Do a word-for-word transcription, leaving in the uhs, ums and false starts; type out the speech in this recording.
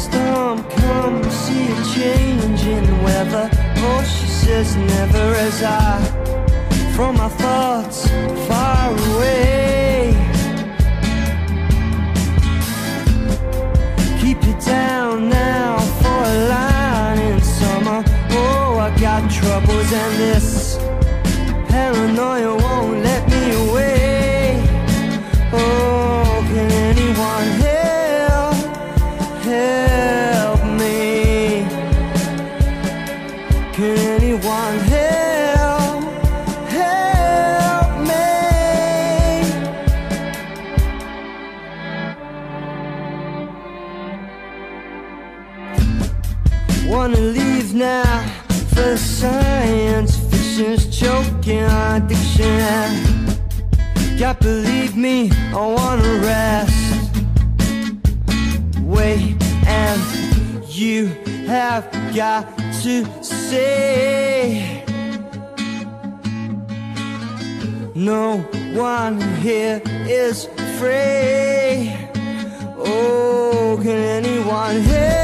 storm comes, see a change in the weather. Oh, she says never, as I from my thoughts far away. Keep you down now for a line in summer. Oh, I got troubles and this paranoia won't let me away. Oh, can anyone help, help me? Can anyone help, help me? Wanna leave now for science fiction's choking addiction. God, believe me, I wanna rest. Wait, and you have got to say, no one here is free. Oh, can anyone hear?